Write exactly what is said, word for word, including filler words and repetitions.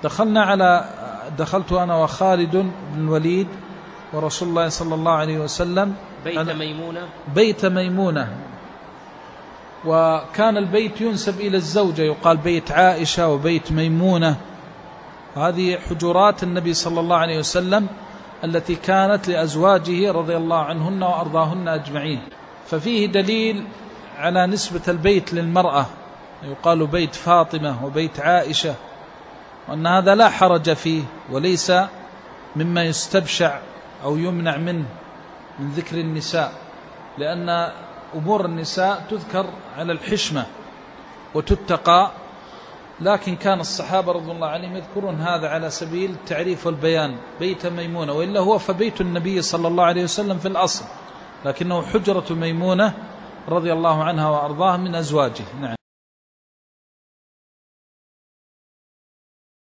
دخلنا على دخلت أنا وخالد بن الوليد ورسول الله صلى الله عليه وسلم بيت ميمونة بيت ميمونة، وكان البيت ينسب إلى الزوجة، يقال بيت عائشة وبيت ميمونة. هذه حجرات النبي صلى الله عليه وسلم التي كانت لأزواجه رضي الله عنهن وأرضاهن أجمعين. ففيه دليل على نسبة البيت للمرأة، يقال بيت فاطمة وبيت عائشة، وأن هذا لا حرج فيه وليس مما يستبشع أو يمنع منه من ذكر النساء، لأن أمور النساء تذكر على الحشمة وتتقى، لكن كان الصحابة رضي الله عنهم يذكرون هذا على سبيل التعريف والبيان، بيت ميمونة، وإلا هو فبيت النبي صلى الله عليه وسلم في الأصل، لكنه حجرة ميمونة رضي الله عنها وأرضاها من أزواجه. نعم.